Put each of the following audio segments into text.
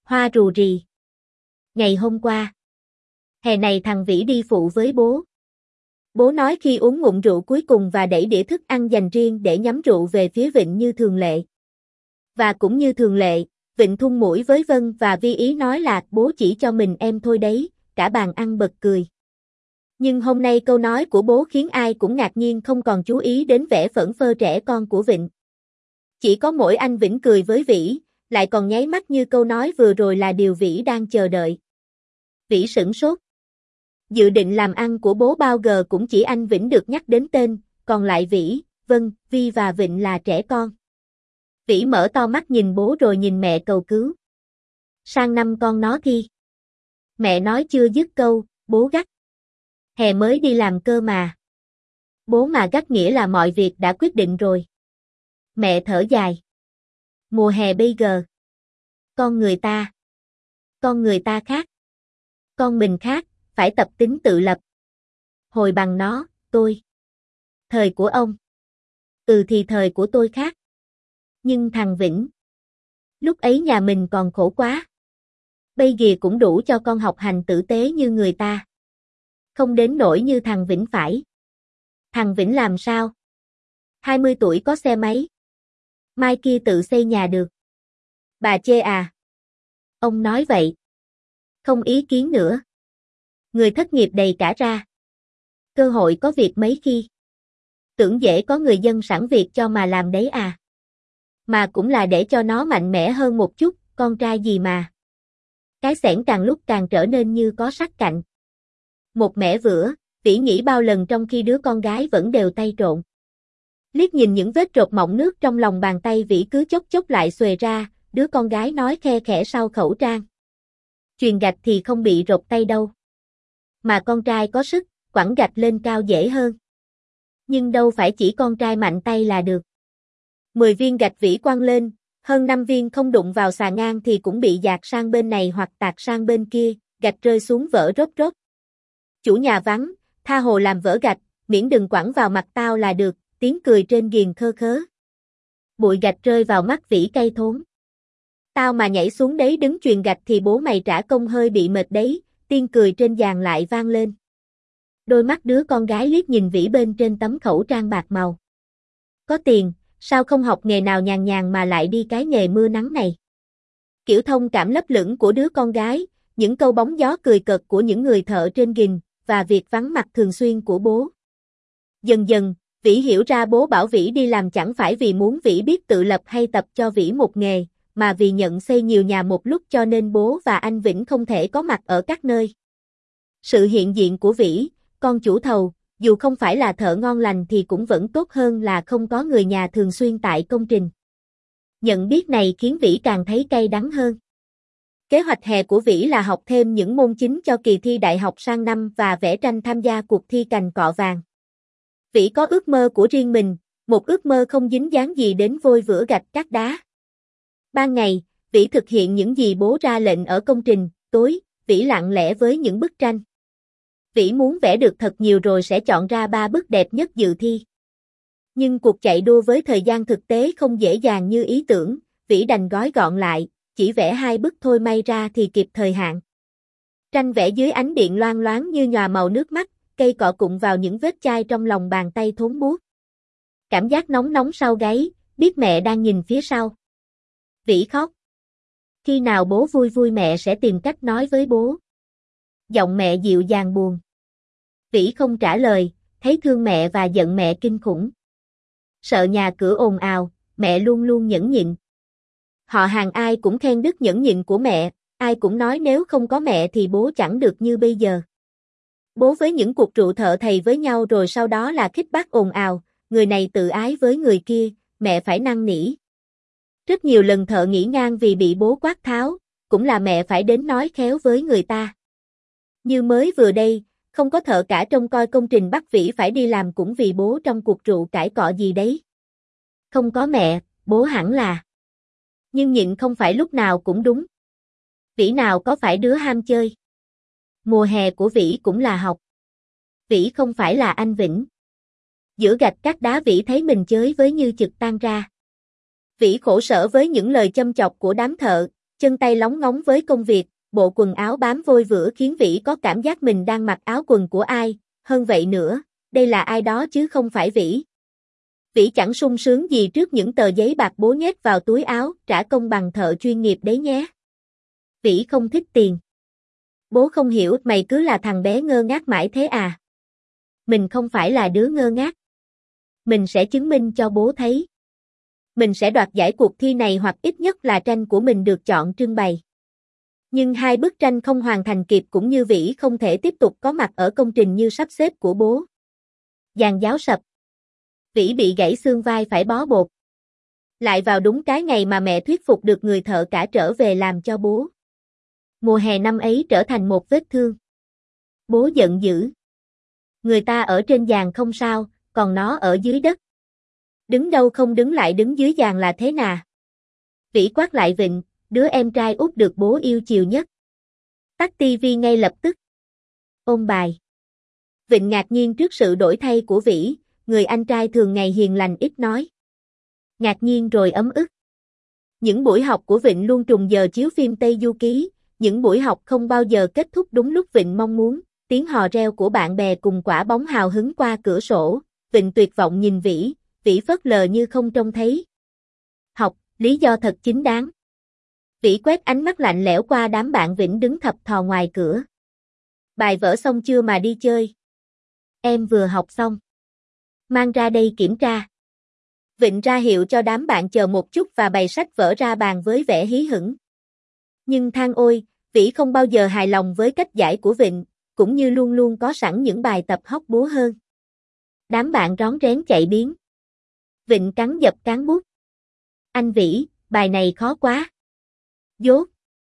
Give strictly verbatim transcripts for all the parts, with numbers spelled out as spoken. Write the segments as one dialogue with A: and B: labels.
A: Hoa rù rì. Ngày hôm qua. Hè này thằng Vĩ đi phụ với bố. Bố nói khi uống ngụm rượu cuối cùng và đẩy đĩa thức ăn dành riêng để nhắm rượu về phía Vịnh như thường lệ. Và cũng như thường lệ, Vịnh thung mũi với Vân và Vi ý nói là bố chỉ cho mình em thôi đấy, cả bàn ăn bật cười. Nhưng hôm nay câu nói của bố khiến ai cũng ngạc nhiên không còn chú ý đến vẻ phẫn phơ trẻ con của Vịnh. Chỉ có mỗi anh Vĩnh cười với Vĩ, lại còn nháy mắt như câu nói vừa rồi là điều Vĩ đang chờ đợi. Vĩ sửng sốt. Dự định làm ăn của bố bao giờ cũng chỉ anh Vĩnh được nhắc đến tên, còn lại Vĩ, Vân, Vi và Vịnh là trẻ con. Vĩ mở to mắt nhìn bố rồi nhìn mẹ cầu cứu. Sang năm con nó thi. Mẹ nói chưa dứt câu, bố gắt. Hè mới đi làm cơ mà. Bố mà gắt nghĩa là mọi việc đã quyết định rồi. Mẹ thở dài. Mùa hè bây giờ. Con người ta. Con người ta khác. Con mình khác, phải tập tính tự lập. Hồi bằng nó, tôi. Thời của ông. Ừ thì thời của tôi khác. Nhưng thằng Vĩnh. Lúc ấy nhà mình còn khổ quá. Bây giờ cũng đủ cho con học hành tử tế như người ta. Không đến nỗi như thằng Vĩnh phải. Thằng Vĩnh làm sao? hai mươi tuổi có xe máy. Mai kia tự xây nhà được. Bà chê à? Ông nói vậy. Không ý kiến nữa. Người thất nghiệp đầy cả ra. Cơ hội có việc mấy khi. Tưởng dễ có người dân sẵn việc cho mà làm đấy à. Mà cũng là để cho nó mạnh mẽ hơn một chút, con trai gì mà. Cái xẻng càng lúc càng trở nên như có sắc cạnh. Một mẻ vữa, Vĩ nghĩ bao lần trong khi đứa con gái vẫn đều tay trộn. Liếc nhìn những vết rột mọng nước trong lòng bàn tay Vĩ cứ chốc chốc lại xuề ra, đứa con gái nói khe khẽ sau khẩu trang. Chuyền gạch thì không bị rột tay đâu. Mà con trai có sức, quẳng gạch lên cao dễ hơn. Nhưng đâu phải chỉ con trai mạnh tay là được. Mười viên gạch Vĩ quăng lên, hơn năm viên không đụng vào xà ngang thì cũng bị dạt sang bên này hoặc tạt sang bên kia, gạch rơi xuống vỡ rốt rốt. Chủ nhà vắng, tha hồ làm vỡ gạch, miễn đừng quẳng vào mặt tao là được, tiếng cười trên ghiền khơ khớ. Bụi gạch rơi vào mắt Vĩ cay thốn. Tao mà nhảy xuống đấy đứng chuyền gạch thì bố mày trả công hơi bị mệt đấy, tiếng cười trên giàn lại vang lên. Đôi mắt đứa con gái liếc nhìn Vĩ bên trên tấm khẩu trang bạc màu. Có tiền, sao không học nghề nào nhàn nhàn mà lại đi cái nghề mưa nắng này? Kiểu thông cảm lấp lửng của đứa con gái, những câu bóng gió cười cợt của những người thợ trên ghiền, và việc vắng mặt thường xuyên của bố. Dần dần, Vĩ hiểu ra bố bảo Vĩ đi làm chẳng phải vì muốn Vĩ biết tự lập hay tập cho Vĩ một nghề, mà vì nhận xây nhiều nhà một lúc cho nên bố và anh Vĩnh không thể có mặt ở các nơi. Sự hiện diện của Vĩ, con chủ thầu, dù không phải là thợ ngon lành thì cũng vẫn tốt hơn là không có người nhà thường xuyên tại công trình. Nhận biết này khiến Vĩ càng thấy cay đắng hơn. Kế hoạch hè của Vĩ là học thêm những môn chính cho kỳ thi đại học sang năm và vẽ tranh tham gia cuộc thi cành cọ vàng. Vĩ có ước mơ của riêng mình, một ước mơ không dính dáng gì đến vôi vữa gạch cát đá. Ban ngày, Vĩ thực hiện những gì bố ra lệnh ở công trình, tối, Vĩ lặng lẽ với những bức tranh. Vĩ muốn vẽ được thật nhiều rồi sẽ chọn ra ba bức đẹp nhất dự thi. Nhưng cuộc chạy đua với thời gian thực tế không dễ dàng như ý tưởng, Vĩ đành gói gọn lại, chỉ vẽ hai bức thôi may ra thì kịp thời hạn. Tranh vẽ dưới ánh điện loang loáng như nhòa màu nước mắt, cây cọ cụng vào những vết chai trong lòng bàn tay thốn buốt. Cảm giác nóng nóng sau gáy, biết mẹ đang nhìn phía sau. Vĩ khóc. Khi nào bố vui vui mẹ sẽ tìm cách nói với bố. Giọng mẹ dịu dàng buồn. Vĩ không trả lời, thấy thương mẹ và giận mẹ kinh khủng. Sợ nhà cửa ồn ào, mẹ luôn luôn nhẫn nhịn. Họ hàng ai cũng khen đức nhẫn nhịn của mẹ, ai cũng nói nếu không có mẹ thì bố chẳng được như bây giờ. Bố với những cuộc rượu thợ thầy với nhau rồi sau đó là khích bác ồn ào, người này tự ái với người kia, mẹ phải năn nỉ. Rất nhiều lần thợ nghỉ ngang vì bị bố quát tháo, cũng là mẹ phải đến nói khéo với người ta. Như mới vừa đây, không có thợ cả trông coi công trình bắt Vĩ phải đi làm cũng vì bố trong cuộc rượu cãi cọ gì đấy. Không có mẹ, bố hẳn là. Nhưng nhịn không phải lúc nào cũng đúng. Vĩ nào có phải đứa ham chơi. Mùa hè của Vĩ cũng là học. Vĩ không phải là anh Vĩnh. Giữa gạch cát đá Vĩ thấy mình chới với như chực tan ra. Vĩ khổ sở với những lời châm chọc của đám thợ, chân tay lóng ngóng với công việc, bộ quần áo bám vôi vữa khiến Vĩ có cảm giác mình đang mặc áo quần của ai, hơn vậy nữa, đây là ai đó chứ không phải Vĩ. Vĩ chẳng sung sướng gì trước những tờ giấy bạc bố nhét vào túi áo, trả công bằng thợ chuyên nghiệp đấy nhé. Vĩ không thích tiền. Bố không hiểu, mày cứ là thằng bé ngơ ngác mãi thế à? Mình không phải là đứa ngơ ngác. Mình sẽ chứng minh cho bố thấy. Mình sẽ đoạt giải cuộc thi này hoặc ít nhất là tranh của mình được chọn trưng bày. Nhưng hai bức tranh không hoàn thành kịp cũng như Vĩ không thể tiếp tục có mặt ở công trình như sắp xếp của bố. Giàn giáo sập. Vĩ bị gãy xương vai phải bó bột. Lại vào đúng cái ngày mà mẹ thuyết phục được người thợ cả trở về làm cho bố. Mùa hè năm ấy trở thành một vết thương. Bố giận dữ. Người ta ở trên giàn không sao, còn nó ở dưới đất. Đứng đâu không đứng lại đứng dưới giàn là thế nào? Vĩ quát lại Vịnh, đứa em trai út được bố yêu chiều nhất. Tắt tivi ngay lập tức. Ôn bài. Vịnh ngạc nhiên trước sự đổi thay của Vĩ, người anh trai thường ngày hiền lành ít nói. Ngạc nhiên rồi ấm ức. Những buổi học của Vịnh luôn trùng giờ chiếu phim Tây Du Ký, những buổi học không bao giờ kết thúc đúng lúc Vịnh mong muốn, tiếng hò reo của bạn bè cùng quả bóng hào hứng qua cửa sổ, Vịnh tuyệt vọng nhìn Vĩ, Vĩ phớt lờ như không trông thấy. Học, lý do thật chính đáng. Vĩ quét ánh mắt lạnh lẽo qua đám bạn Vĩnh đứng thập thò ngoài cửa. Bài vở xong chưa mà đi chơi? Em vừa học xong. Mang ra đây kiểm tra. Vịnh ra hiệu cho đám bạn chờ một chút và bày sách vở ra bàn với vẻ hí hửng. Nhưng than ôi, Vĩ không bao giờ hài lòng với cách giải của Vịnh, cũng như luôn luôn có sẵn những bài tập hóc búa hơn. Đám bạn rón rén chạy biến. Vịnh cắn dập cán bút. Anh Vĩ, bài này khó quá. Dốt.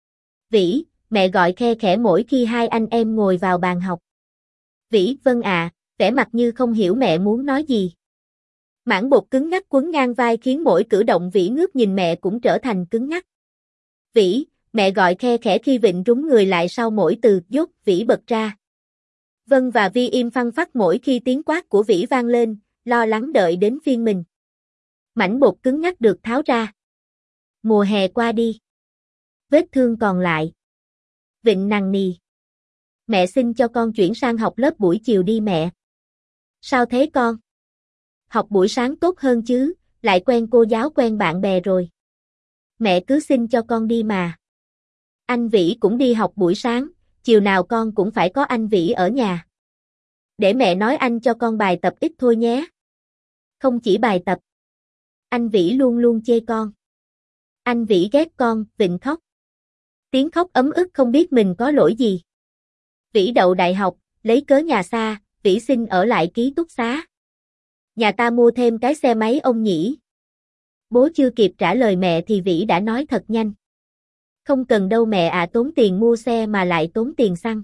A: Vĩ, mẹ gọi khe khẽ mỗi khi hai anh em ngồi vào bàn học. Vĩ, vâng ạ, vẻ mặt như không hiểu mẹ muốn nói gì. Mảng bột cứng ngắc quấn ngang vai khiến mỗi cử động Vĩ ngước nhìn mẹ cũng trở thành cứng ngắc. Vĩ, mẹ gọi khe khẽ khi Vịnh rúng người lại sau mỗi từ dốt, Vĩ bật ra. Vân và Vi im phăng phắc mỗi khi tiếng quát của Vĩ vang lên, lo lắng đợi đến phiên mình. Mảnh bột cứng ngắc được tháo ra. Mùa hè qua đi. Vết thương còn lại. Vịnh nằng nì. Mẹ xin cho con chuyển sang học lớp buổi chiều đi mẹ. Sao thế con? Học buổi sáng tốt hơn chứ, lại quen cô giáo quen bạn bè rồi. Mẹ cứ xin cho con đi mà. Anh Vĩ cũng đi học buổi sáng, chiều nào con cũng phải có anh Vĩ ở nhà. Để mẹ nói anh cho con bài tập ít thôi nhé. Không chỉ bài tập. Anh Vĩ luôn luôn chê con. Anh Vĩ ghét con, Vịnh khóc. Tiếng khóc ấm ức không biết mình có lỗi gì. Vĩ đậu đại học, lấy cớ nhà xa, Vĩ xin ở lại ký túc xá. Nhà ta mua thêm cái xe máy ông nhỉ. Bố chưa kịp trả lời mẹ thì Vĩ đã nói thật nhanh. Không cần đâu mẹ à, tốn tiền mua xe mà lại tốn tiền xăng.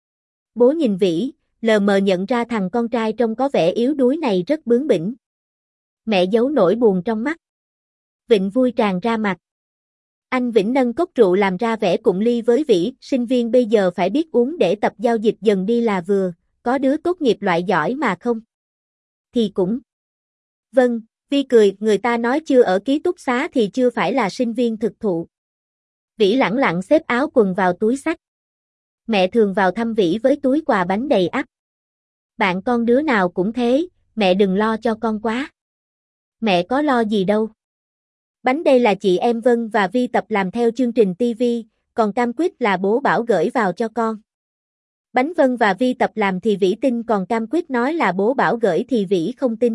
A: Bố nhìn Vĩ, lờ mờ nhận ra thằng con trai trông có vẻ yếu đuối này rất bướng bỉnh. Mẹ giấu nỗi buồn trong mắt. Vịnh vui tràn ra mặt. Anh Vĩnh nâng cốc rượu làm ra vẻ cụng ly với Vĩ, sinh viên bây giờ phải biết uống để tập giao dịch dần đi là vừa, có đứa tốt nghiệp loại giỏi mà không. Thì cũng. Vâng, Vi cười, người ta nói chưa ở ký túc xá thì chưa phải là sinh viên thực thụ. Vĩ lẳng lặng xếp áo quần vào túi xách. Mẹ thường vào thăm Vĩ với túi quà bánh đầy ắp. Bạn con đứa nào cũng thế, mẹ đừng lo cho con quá. Mẹ có lo gì đâu. Bánh đây là chị em Vân và Vi tập làm theo chương trình ti vi, còn cam quýt là bố bảo gửi vào cho con. Bánh Vân và Vi tập làm thì Vĩ tin, còn cam quýt nói là bố bảo gửi thì Vĩ không tin.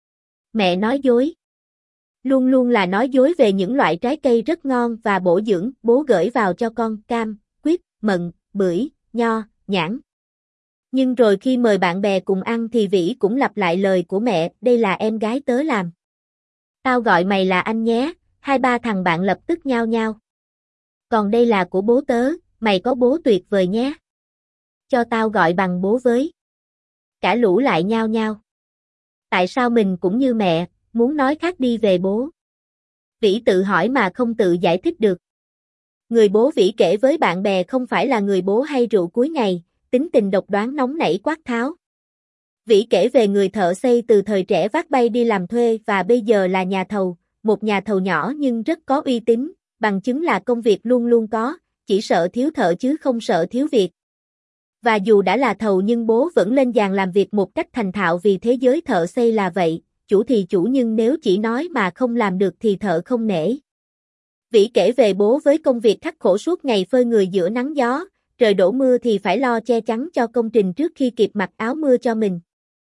A: Mẹ nói dối. Luôn luôn là nói dối về những loại trái cây rất ngon và bổ dưỡng, bố gửi vào cho con cam, quýt, mận, bưởi, nho, nhãn. Nhưng rồi khi mời bạn bè cùng ăn thì Vĩ cũng lặp lại lời của mẹ, đây là em gái tớ làm. Tao gọi mày là anh nhé, hai ba thằng bạn lập tức nhao nhao. Còn đây là của bố tớ, mày có bố tuyệt vời nhé. Cho tao gọi bằng bố với. Cả lũ lại nhao nhao. Tại sao mình cũng như mẹ, muốn nói khác đi về bố? Vĩ tự hỏi mà không tự giải thích được. Người bố Vĩ kể với bạn bè không phải là người bố hay rượu cuối ngày, tính tình độc đoán nóng nảy quát tháo. Vĩ kể về người thợ xây từ thời trẻ vác bay đi làm thuê và bây giờ là nhà thầu, một nhà thầu nhỏ nhưng rất có uy tín, bằng chứng là công việc luôn luôn có, chỉ sợ thiếu thợ chứ không sợ thiếu việc. Và dù đã là thầu nhưng bố vẫn lên giàn làm việc một cách thành thạo vì thế giới thợ xây là vậy, chủ thì chủ nhưng nếu chỉ nói mà không làm được thì thợ không nể. Vĩ kể về bố với công việc khắc khổ suốt ngày phơi người giữa nắng gió, trời đổ mưa thì phải lo che chắn cho công trình trước khi kịp mặc áo mưa cho mình.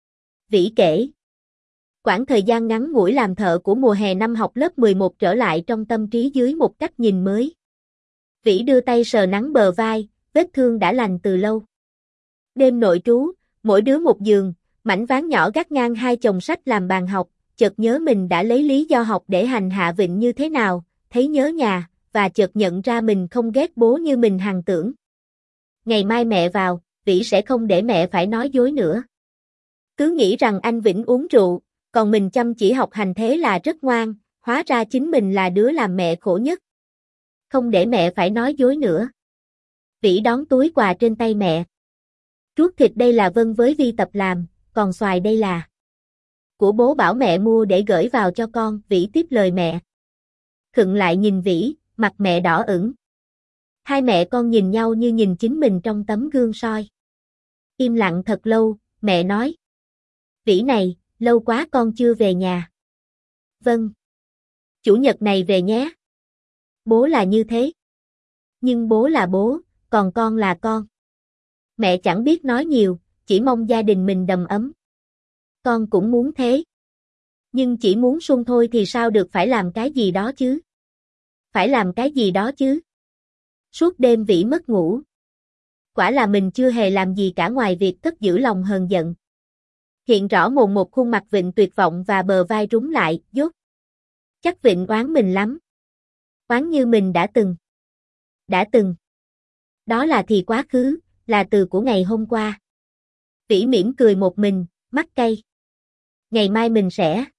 A: Vĩ kể, quãng thời gian ngắn ngủi làm thợ của mùa hè năm học lớp mười một trở lại trong tâm trí dưới một cách nhìn mới. Vĩ đưa tay sờ nắng bờ vai, vết thương đã lành từ lâu. Đêm nội trú, mỗi đứa một giường, mảnh ván nhỏ gác ngang hai chồng sách làm bàn học, chợt nhớ mình đã lấy lý do học để hành hạ Vịnh như thế nào, thấy nhớ nhà, và chợt nhận ra mình không ghét bố như mình hằng tưởng. Ngày mai mẹ vào, Vĩ sẽ không để mẹ phải nói dối nữa. Cứ nghĩ rằng anh Vĩnh uống rượu, còn mình chăm chỉ học hành thế là rất ngoan, hóa ra chính mình là đứa làm mẹ khổ nhất. Không để mẹ phải nói dối nữa. Vĩ đón túi quà trên tay mẹ. Ruốc thịt đây là Vân với Vi tập làm, còn xoài đây là của bố bảo mẹ mua để gửi vào cho con, Vĩ tiếp lời mẹ. Khựng lại nhìn Vĩ, mặt mẹ đỏ ửng. Hai mẹ con nhìn nhau như nhìn chính mình trong tấm gương soi. Im lặng thật lâu, mẹ nói. Vĩ này, lâu quá con chưa về nhà. Vâng. Chủ nhật này về nhé. Bố là như thế. Nhưng bố là bố, còn con là con. Mẹ chẳng biết nói nhiều, chỉ mong gia đình mình đầm ấm. Con cũng muốn thế. Nhưng chỉ muốn sung thôi thì sao được, phải làm cái gì đó chứ. Phải làm cái gì đó chứ. Suốt đêm Vĩ mất ngủ. Quả là mình chưa hề làm gì cả ngoài việc cất giữ lòng hờn giận. Hiện rõ mồn một khuôn mặt Vịnh tuyệt vọng và bờ vai rúng lại, dốt. Chắc Vịnh oán mình lắm. Oán như mình đã từng. Đã từng. Đó là thì quá khứ, là từ của ngày hôm qua. Vĩ mỉm cười một mình, mắt cay. Ngày mai mình sẽ